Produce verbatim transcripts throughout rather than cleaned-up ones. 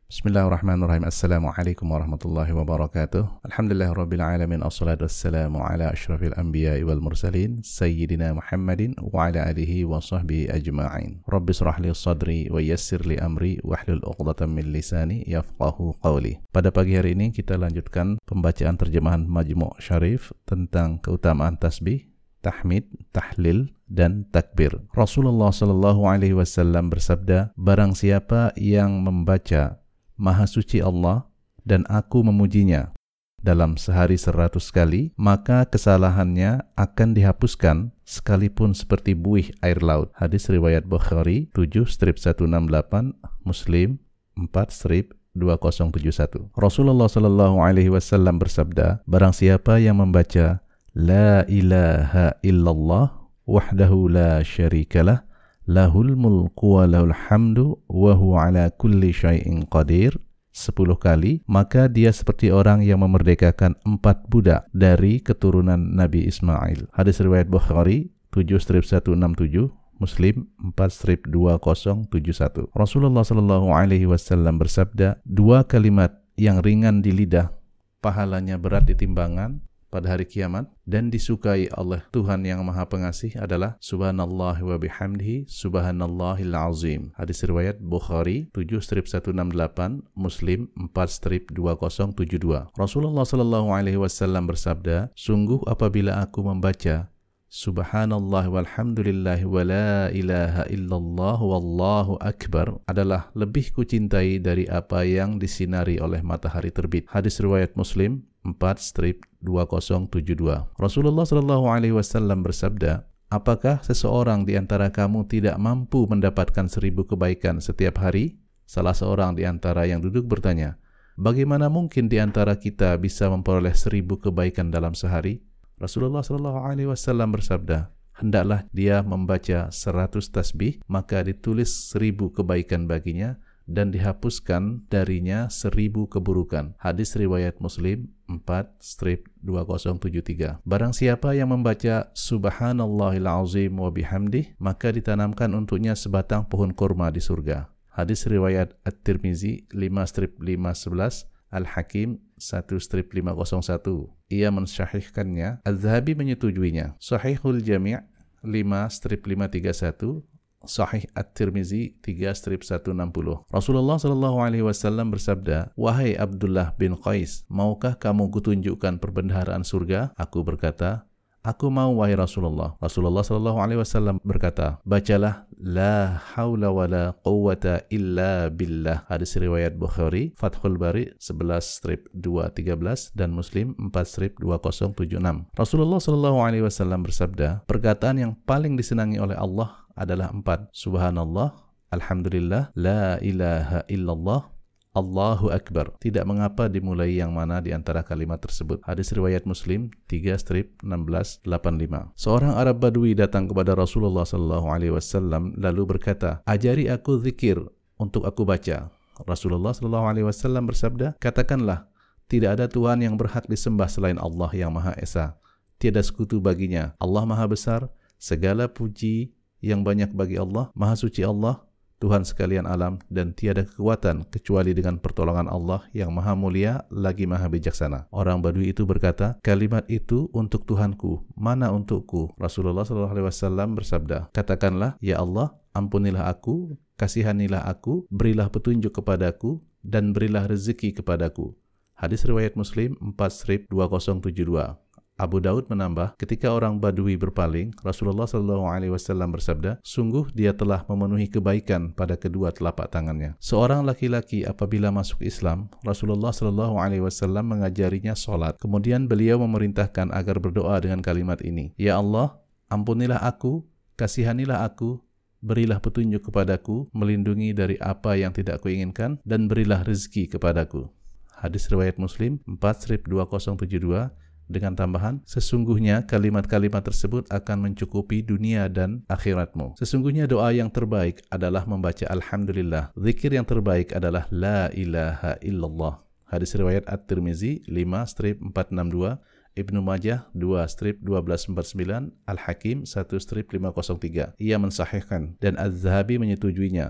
Bismillahirrahmanirrahim. Assalamualaikum warahmatullahi wabarakatuh. Alhamdulillahirabbil alamin. Assalatu wassalamu ala asyrafil anbiya'i wal mursalin sayyidina Muhammadin wa ala alihi wa sahbihi ajma'in. Rabbi shrah li sadri wa yassir li amri wahlul 'uqdatam min lisani yafqahu qawli. Pada pagi hari ini kita lanjutkan pembacaan terjemahan Majmu' Syarif tentang keutamaan tasbih, tahmid, tahlil, dan takbir. Rasulullah sallallahu alaihi wasallam bersabda, barang siapa yang membaca Maha suci Allah dan aku memujinya dalam sehari seratus kali, maka kesalahannya akan dihapuskan sekalipun seperti buih air laut. Hadis riwayat Bukhari tujuh seratus enam puluh delapan, Muslim empat dua nol tujuh satu. Rasulullah sallallahu alaihi wasallam bersabda, barang siapa yang membaca La ilaha illallah wahdahu la syarikalah lahul mulku wa lahul hamdu wa huwa ala kulli syai'in qadir sepuluh kali, maka dia seperti orang yang memerdekakan empat budak dari keturunan Nabi Ismail. Hadis riwayat Bukhari tujuh seratus enam puluh tujuh, Muslim empat dua nol tujuh satu. Rasulullah sallallahu alaihi wasallam bersabda, dua kalimat yang ringan di lidah pahalanya berat di timbangan pada hari kiamat dan disukai oleh Tuhan yang Maha Pengasih adalah subhanallah wa bihamdihi subhanallahil azim. Hadis riwayat Bukhari tujuh seratus enam puluh delapan, Muslim empat dua nol tujuh dua. Rasulullah sallallahu alaihi wasallam bersabda, sungguh apabila aku membaca subhanallah walhamdulillah wa la ilaha illallah wallahu akbar adalah lebih kucintai dari apa yang disinari oleh matahari terbit. Hadis riwayat Muslim empat dua nol tujuh dua. Rasulullah sallallahu alaihi wasallam bersabda, apakah seseorang di antara kamu tidak mampu mendapatkan seribu kebaikan setiap hari? Salah seorang di antara yang duduk bertanya, bagaimana mungkin di antara kita bisa memperoleh seribu kebaikan dalam sehari? Rasulullah sallallahu alaihi wasallam bersabda, hendaklah dia membaca seratus tasbih, maka ditulis seribu kebaikan baginya dan dihapuskan darinya seribu keburukan. Hadis riwayat Muslim empat dua nol tujuh tiga. Barang siapa yang membaca subhanallahil azim wa bihamdih, maka ditanamkan untuknya sebatang pohon kurma di surga. Hadis riwayat At-Tirmizi lima lima sebelas, Al-Hakim satu lima nol satu. Ia mensyahihkannya. Az-Zahabi menyetujuinya. Sahihul Jami' lima lima tiga satu, Sahih At-Tirmizi tiga seratus enam puluh. Rasulullah sallallahu alaihi wasallam bersabda, wahai Abdullah bin Qais, maukah kamu kutunjukkan perbendaharaan surga? Aku berkata, aku mau wahai Rasulullah. Rasulullah sallallahu alaihi wasallam berkata, bacalah la haula wala quwwata illa billah. Hadis riwayat Bukhari, Fathul Bari sebelas dua tiga belas dan Muslim empat dua nol tujuh enam. Rasulullah sallallahu alaihi wasallam bersabda, perkataan yang paling disenangi oleh Allah adalah empat. Subhanallah, alhamdulillah, la ilaha illallah, Allahu Akbar. Tidak mengapa dimulai yang mana di antara kalimat tersebut. Hadis riwayat Muslim tiga enam belas delapan lima. Seorang Arab Badui datang kepada Rasulullah sallallahu alaihi wasallam lalu berkata, ajari aku zikir untuk aku baca. Rasulullah sallallahu alaihi wasallam bersabda, katakanlah, tidak ada Tuhan yang berhak disembah selain Allah yang Maha Esa. Tiada sekutu baginya. Allah Maha Besar, segala puji yang banyak bagi Allah, Maha Suci Allah, Tuhan sekalian alam, dan tiada kekuatan kecuali dengan pertolongan Allah yang Maha Mulia lagi Maha Bijaksana. Orang Badui itu berkata, kalimat itu untuk Tuhanku, mana untukku? Rasulullah sallallahu alaihi wasallam bersabda, katakanlah, ya Allah, ampunilah aku, kasihanilah aku, berilah petunjuk kepadaku, dan berilah rezeki kepadaku. Hadis riwayat Muslim empat dua nol tujuh dua. Abu Daud menambah, ketika orang Badui berpaling, Rasulullah sallallahu alaihi wasallam bersabda, sungguh dia telah memenuhi kebaikan pada kedua telapak tangannya. Seorang laki-laki apabila masuk Islam, Rasulullah sallallahu alaihi wasallam mengajarinya salat. Kemudian beliau memerintahkan agar berdoa dengan kalimat ini, ya Allah, ampunilah aku, kasihanilah aku, berilah petunjuk kepadaku, melindungi dari apa yang tidak kuinginkan, dan berilah rezeki kepadaku. Hadis riwayat Muslim empat dua nol tujuh dua. Dengan tambahan, sesungguhnya kalimat-kalimat tersebut akan mencukupi dunia dan akhiratmu. Sesungguhnya doa yang terbaik adalah membaca Alhamdulillah. Zikir yang terbaik adalah La ilaha illallah. Hadis riwayat At-Tirmizi lima empat enam dua, Ibnu Majah dua dua belas empat sembilan, Al-Hakim satu lima nol tiga. Ia mensahihkan dan Az-Zahabi menyetujuinya.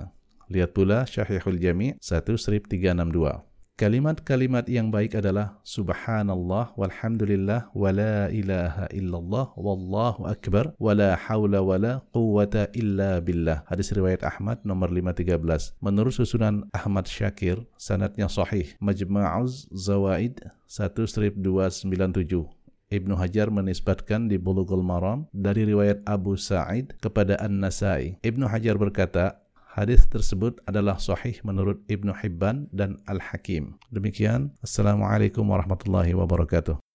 Lihat pula Syahihul Jami' satu strip tiga enam dua. Kalimat-kalimat yang baik adalah subhanallah walhamdulillah wala ilaha illallah wallahu akbar wala hawla wala quwwata illa billah. Hadis riwayat Ahmad nomor lima tiga belas. Menurut susunan Ahmad Syakir, sanadnya sahih. Majma'uz Zawaid satu strip dua sembilan tujuh. Ibnu Hajar menisbatkan di Bulughul Maram dari riwayat Abu Sa'id kepada An-Nasai. Ibnu Hajar berkata, hadis tersebut adalah sahih menurut Ibnu Hibban dan Al-Hakim. Demikian, Assalamualaikum warahmatullahi wabarakatuh.